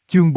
Chương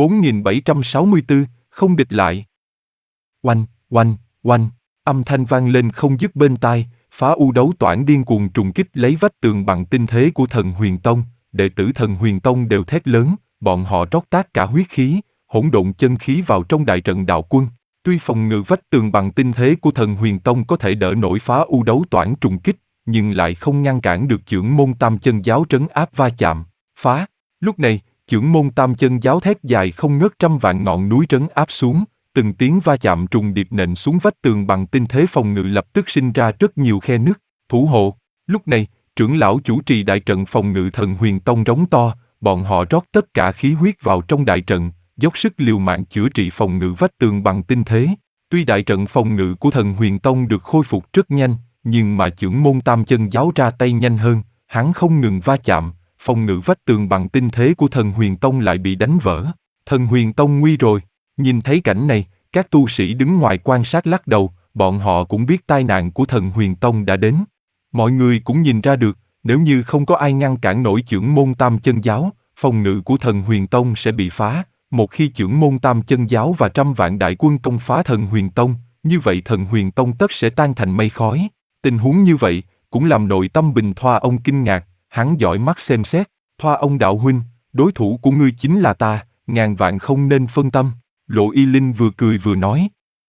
4764, không địch lại. Oanh, oanh, oanh, âm thanh vang lên không dứt bên tai, phá u đấu toản điên cuồng trùng kích lấy vách tường bằng tinh thế của Thần Huyền Tông, đệ tử Thần Huyền Tông đều thét lớn, bọn họ rót tất cả huyết khí, hỗn độn chân khí vào trong đại trận đạo quân. Tuy phòng ngự vách tường bằng tinh thế của Thần Huyền Tông có thể đỡ nổi phá u đấu toản trùng kích, nhưng lại không ngăn cản được chưởng môn tam chân giáo trấn áp va chạm, phá. Lúc này, chưởng môn tam chân giáo thét dài không ngớt trăm vạn ngọn núi trấn áp xuống, từng tiếng va chạm trùng điệp nện xuống vách tường bằng tinh thế phòng ngự lập tức sinh ra rất nhiều khe nứt, thủ hộ. Lúc này, trưởng lão chủ trì đại trận phòng ngự Thần Huyền Tông rống to, bọn họ rót tất cả khí huyết vào trong đại trận, dốc sức liều mạng chữa trị phòng ngự vách tường bằng tinh thế. Tuy đại trận phòng ngự của Thần Huyền Tông được khôi phục rất nhanh, nhưng mà chưởng môn tam chân giáo ra tay nhanh hơn, hắn không ngừng va chạm, phòng ngự vách tường bằng tinh thế của Thần Huyền Tông lại bị đánh vỡ. Thần Huyền Tông nguy rồi. Nhìn thấy cảnh này, các tu sĩ đứng ngoài quan sát lắc đầu, bọn họ cũng biết tai nạn của Thần Huyền Tông đã đến. Mọi người cũng nhìn ra được, nếu như không có ai ngăn cản nổi chưởng môn tam chân giáo, phòng ngự của Thần Huyền Tông sẽ bị phá. Một khi chưởng môn tam chân giáo và trăm vạn đại quân công phá Thần Huyền Tông, như vậy Thần Huyền Tông tất sẽ tan thành mây khói. Tình huống như vậy, cũng làm nội tâm Bình Thoa ông kinh ngạc, hắn dõi mắt xem xét. Thoa ông đạo huynh, đối thủ của ngươi chính là ta, ngàn vạn không nên phân tâm. Lộ Y Linh vừa cười vừa nói.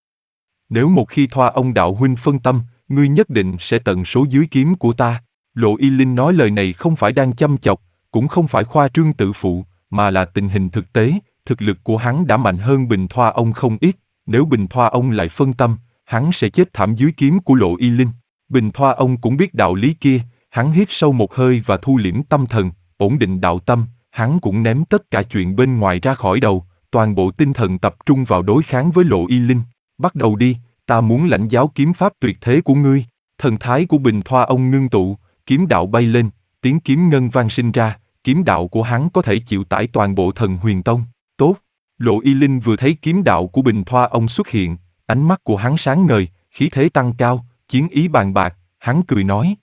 Nếu một khi Thoa ông đạo huynh phân tâm, ngươi nhất định sẽ tận số dưới kiếm của ta. Lộ Y Linh nói lời này không phải đang châm chọc, cũng không phải khoa trương tự phụ, mà là tình hình thực tế, thực lực của hắn đã mạnh hơn Bình Thoa ông không ít, nếu Bình Thoa ông lại phân tâm, hắn sẽ chết thảm dưới kiếm của Lộ Y Linh. Bình Thoa ông cũng biết đạo lý kia, hắn hít sâu một hơi và thu liễm tâm thần, ổn định đạo tâm, hắn cũng ném tất cả chuyện bên ngoài ra khỏi đầu, toàn bộ tinh thần tập trung vào đối kháng với Lộ Y Linh. Bắt đầu đi, ta muốn lãnh giáo kiếm pháp tuyệt thế của ngươi. Thần thái của Bình Thoa ông ngưng tụ, kiếm đạo bay lên, tiếng kiếm ngân vang sinh ra, kiếm đạo của hắn có thể chịu tải toàn bộ Thần Huyền Tông. Tốt, Lộ Y Linh vừa thấy kiếm đạo của Bình Thoa ông xuất hiện, ánh mắt của hắn sáng ngời, khí thế tăng cao, chiến ý bàn bạc, hắn cười nói.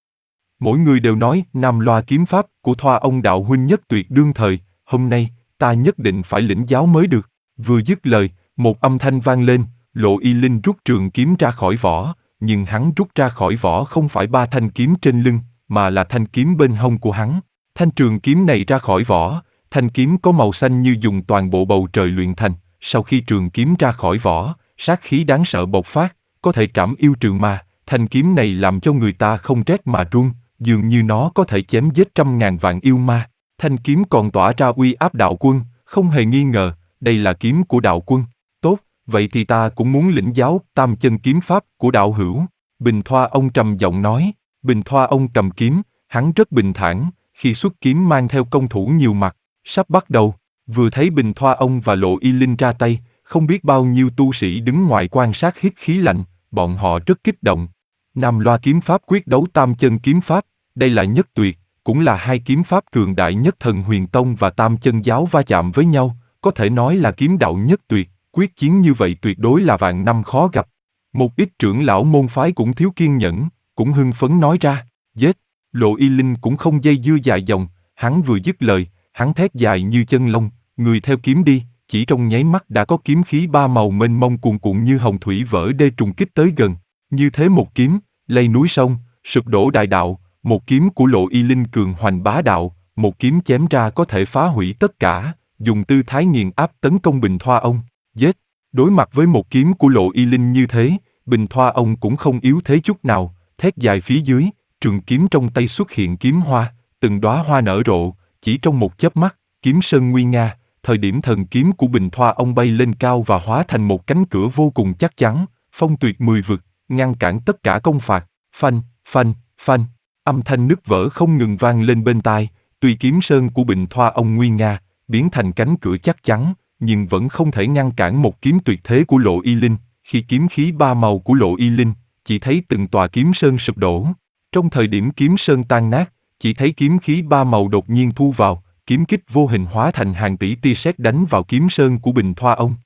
Mỗi người đều nói Nam Loa kiếm pháp của Thoa ông đạo huynh nhất tuyệt đương thời, hôm nay, ta nhất định phải lĩnh giáo mới được. Vừa dứt lời, một âm thanh vang lên, Lộ Y Linh rút trường kiếm ra khỏi vỏ, nhưng hắn rút ra khỏi vỏ không phải 3 thanh kiếm trên lưng, mà là thanh kiếm bên hông của hắn. Thanh trường kiếm này ra khỏi vỏ, thanh kiếm có màu xanh như dùng toàn bộ bầu trời luyện thành, sau khi trường kiếm ra khỏi vỏ, sát khí đáng sợ bộc phát, có thể trảm yêu trừ ma, thanh kiếm này làm cho người ta không rét mà run, dường như nó có thể chém giết trăm ngàn vạn yêu ma. Thanh kiếm còn tỏa ra uy áp đạo quân, không hề nghi ngờ, đây là kiếm của đạo quân. Tốt, vậy thì ta cũng muốn lĩnh giáo tam chân kiếm pháp của đạo hữu. Bình Thoa ông trầm giọng nói. Bình Thoa ông cầm kiếm, hắn rất bình thản, khi xuất kiếm mang theo công thủ nhiều mặt. Sắp bắt đầu, vừa thấy Bình Thoa ông và Lộ Y Linh ra tay, không biết bao nhiêu tu sĩ đứng ngoài quan sát hít khí lạnh, bọn họ rất kích động. Nam Loa kiếm pháp quyết đấu tam chân kiếm pháp, đây là nhất tuyệt, cũng là hai kiếm pháp cường đại nhất Thần Huyền Tông và tam chân giáo va chạm với nhau, có thể nói là kiếm đạo nhất tuyệt, quyết chiến như vậy tuyệt đối là vạn năm khó gặp. Một ít trưởng lão môn phái cũng thiếu kiên nhẫn, cũng hưng phấn nói ra, giết. Lộ Y Linh cũng không dây dưa dài dòng, hắn vừa dứt lời, hắn thét dài như chân long, người theo kiếm đi, chỉ trong nháy mắt đã có kiếm khí ba màu mênh mông cuồn cuộn như hồng thủy vỡ đê trùng kích tới gần. Như thế một kiếm, lay núi sông, sụp đổ đại đạo, một kiếm của Lộ Y Linh cường hoành bá đạo, một kiếm chém ra có thể phá hủy tất cả, dùng tư thái nghiền áp tấn công Bình Thoa ông, giết. Đối mặt với một kiếm của Lộ Y Linh như thế, Bình Thoa ông cũng không yếu thế chút nào, thét dài phía dưới, trường kiếm trong tay xuất hiện kiếm hoa, từng đóa hoa nở rộ, chỉ trong một chớp mắt, kiếm sơn nguy nga, thời điểm thần kiếm của Bình Thoa ông bay lên cao và hóa thành một cánh cửa vô cùng chắc chắn, phong tuyệt 10 vực, ngăn cản tất cả công phạt. Phanh, phanh, phanh, âm thanh nứt vỡ không ngừng vang lên bên tai, tuy kiếm sơn của Bình Thoa ông nguy nga, biến thành cánh cửa chắc chắn, nhưng vẫn không thể ngăn cản một kiếm tuyệt thế của Lộ Y Linh. Khi kiếm khí ba màu của Lộ Y Linh, chỉ thấy từng tòa kiếm sơn sụp đổ. Trong thời điểm kiếm sơn tan nát, chỉ thấy kiếm khí ba màu đột nhiên thu vào, kiếm kích vô hình hóa thành hàng tỷ tia sét đánh vào kiếm sơn của Bình Thoa ông.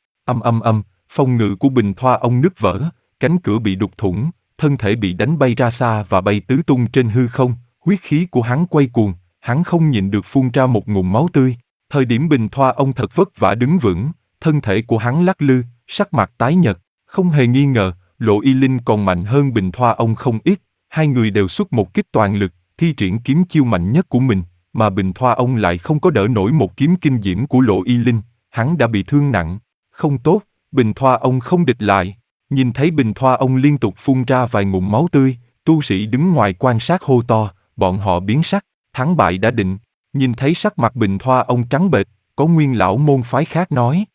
Phòng ngự của Bình Thoa ông nứt vỡ, cánh cửa bị đục thủng, thân thể bị đánh bay ra xa và bay tứ tung trên hư không, huyết khí của hắn quay cuồng, hắn không nhịn được phun ra một ngụm máu tươi. Thời điểm Bình Thoa ông thật vất vả đứng vững, thân thể của hắn lắc lư, sắc mặt tái nhợt, không hề nghi ngờ, Lộ Y Linh còn mạnh hơn Bình Thoa ông không ít, hai người đều xuất một kích toàn lực, thi triển kiếm chiêu mạnh nhất của mình, mà Bình Thoa ông lại không có đỡ nổi một kiếm kinh diễm của Lộ Y Linh, hắn đã bị thương nặng. Không tốt, Bình Thoa ông không địch lại. Nhìn thấy Bình Thoa ông liên tục phun ra vài ngụm máu tươi, tu sĩ đứng ngoài quan sát hô to, bọn họ biến sắc, thắng bại đã định. Nhìn thấy sắc mặt Bình Thoa ông trắng bệch, có nguyên lão môn phái khác nói: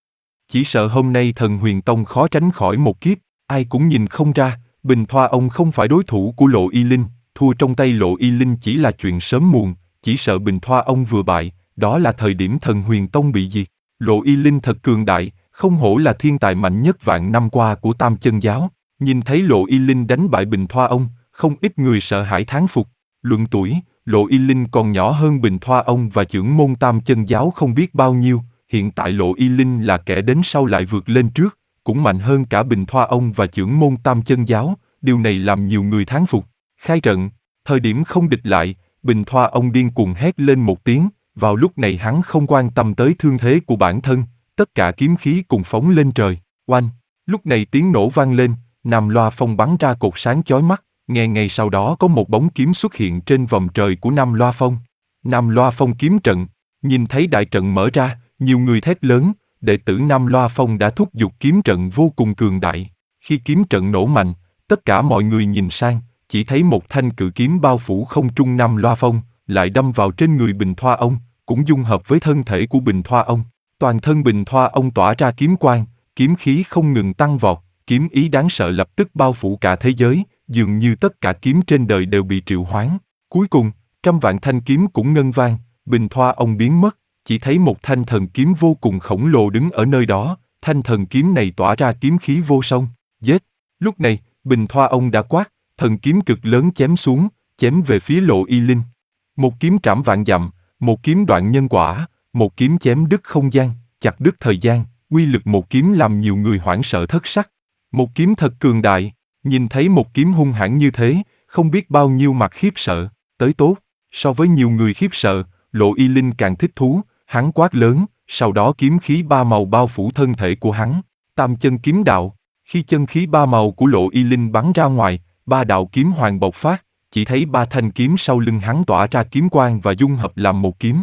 chỉ sợ hôm nay Thần Huyền Tông khó tránh khỏi một kiếp, ai cũng nhìn không ra, Bình Thoa ông không phải đối thủ của Lộ Y Linh, thua trong tay Lộ Y Linh chỉ là chuyện sớm muộn, chỉ sợ Bình Thoa ông vừa bại, đó là thời điểm Thần Huyền Tông bị diệt. Lộ Y Linh thật cường đại, không hổ là thiên tài mạnh nhất vạn năm qua của Tam Chân Giáo. Nhìn thấy Lộ Y Linh đánh bại Bình Thoa ông, không ít người sợ hãi thán phục. Luận tuổi, Lộ Y Linh còn nhỏ hơn Bình Thoa ông và trưởng môn Tam Chân Giáo không biết bao nhiêu, hiện tại Lộ Y Linh là kẻ đến sau lại vượt lên trước, cũng mạnh hơn cả Bình Thoa ông và trưởng môn Tam Chân Giáo, điều này làm nhiều người thán phục. Khai trận, thời điểm không địch lại, Bình Thoa ông điên cuồng hét lên một tiếng, vào lúc này hắn không quan tâm tới thương thế của bản thân, tất cả kiếm khí cùng phóng lên trời, oanh, lúc này tiếng nổ vang lên, Nam Loa Phong bắn ra cột sáng chói mắt, ngay sau đó có một bóng kiếm xuất hiện trên vòng trời của Nam Loa Phong. Nam Loa Phong kiếm trận, nhìn thấy đại trận mở ra, nhiều người thét lớn, đệ tử Nam Loa Phong đã thúc giục kiếm trận vô cùng cường đại. Khi kiếm trận nổ mạnh, tất cả mọi người nhìn sang, chỉ thấy một thanh cự kiếm bao phủ không trung Nam Loa Phong, lại đâm vào trên người Bình Thoa ông, cũng dung hợp với thân thể của Bình Thoa ông. Toàn thân Bình Thoa ông tỏa ra kiếm quang, kiếm khí không ngừng tăng vọt, kiếm ý đáng sợ lập tức bao phủ cả thế giới, dường như tất cả kiếm trên đời đều bị triệu hoán. Cuối cùng, trăm vạn thanh kiếm cũng ngân vang, Bình Thoa ông biến mất, chỉ thấy một thanh thần kiếm vô cùng khổng lồ đứng ở nơi đó, thanh thần kiếm này tỏa ra kiếm khí vô song, giết. Lúc này, Bình Thoa ông đã quát, thần kiếm cực lớn chém xuống, chém về phía Lộ Y Linh. Một kiếm trảm vạn dặm, một kiếm đoạn nhân quả, một kiếm chém đứt không gian, chặt đứt thời gian, uy lực một kiếm làm nhiều người hoảng sợ thất sắc. Một kiếm thật cường đại, nhìn thấy một kiếm hung hãn như thế, không biết bao nhiêu mặt khiếp sợ, tới tốt. So với nhiều người khiếp sợ, Lộ Y Linh càng thích thú, hắn quát lớn, sau đó kiếm khí ba màu bao phủ thân thể của hắn. Tam chân kiếm đạo, khi chân khí ba màu của Lộ Y Linh bắn ra ngoài, ba đạo kiếm hoàng bộc phát, chỉ thấy ba thanh kiếm sau lưng hắn tỏa ra kiếm quang và dung hợp làm một kiếm.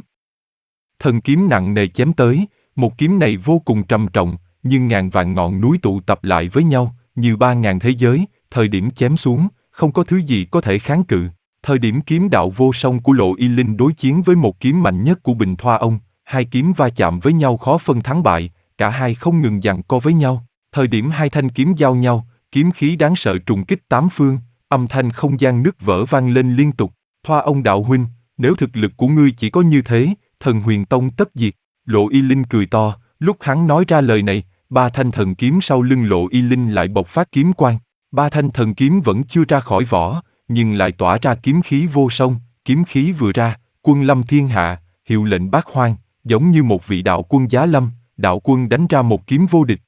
Thần kiếm nặng nề chém tới, một kiếm này vô cùng trầm trọng, nhưng ngàn vạn ngọn núi tụ tập lại với nhau, như 3000 thế giới, thời điểm chém xuống, không có thứ gì có thể kháng cự. Thời điểm kiếm đạo vô song của Lộ Y Linh đối chiến với một kiếm mạnh nhất của Bình Thoa ông, hai kiếm va chạm với nhau khó phân thắng bại, cả hai không ngừng giằng co với nhau. Thời điểm hai thanh kiếm giao nhau, kiếm khí đáng sợ trùng kích tám phương, âm thanh không gian nứt vỡ vang lên liên tục. Thoa ông đạo huynh, nếu thực lực của ngươi chỉ có như thế, Thần Huyền Tông tất diệt. Lộ Y Linh cười to, lúc hắn nói ra lời này, ba thanh thần kiếm sau lưng Lộ Y Linh lại bộc phát kiếm quang. Ba thanh thần kiếm vẫn chưa ra khỏi vỏ, nhưng lại tỏa ra kiếm khí vô song, kiếm khí vừa ra, quân lâm thiên hạ, hiệu lệnh bát hoang, giống như một vị đạo quân giá lâm, đạo quân đánh ra một kiếm vô địch,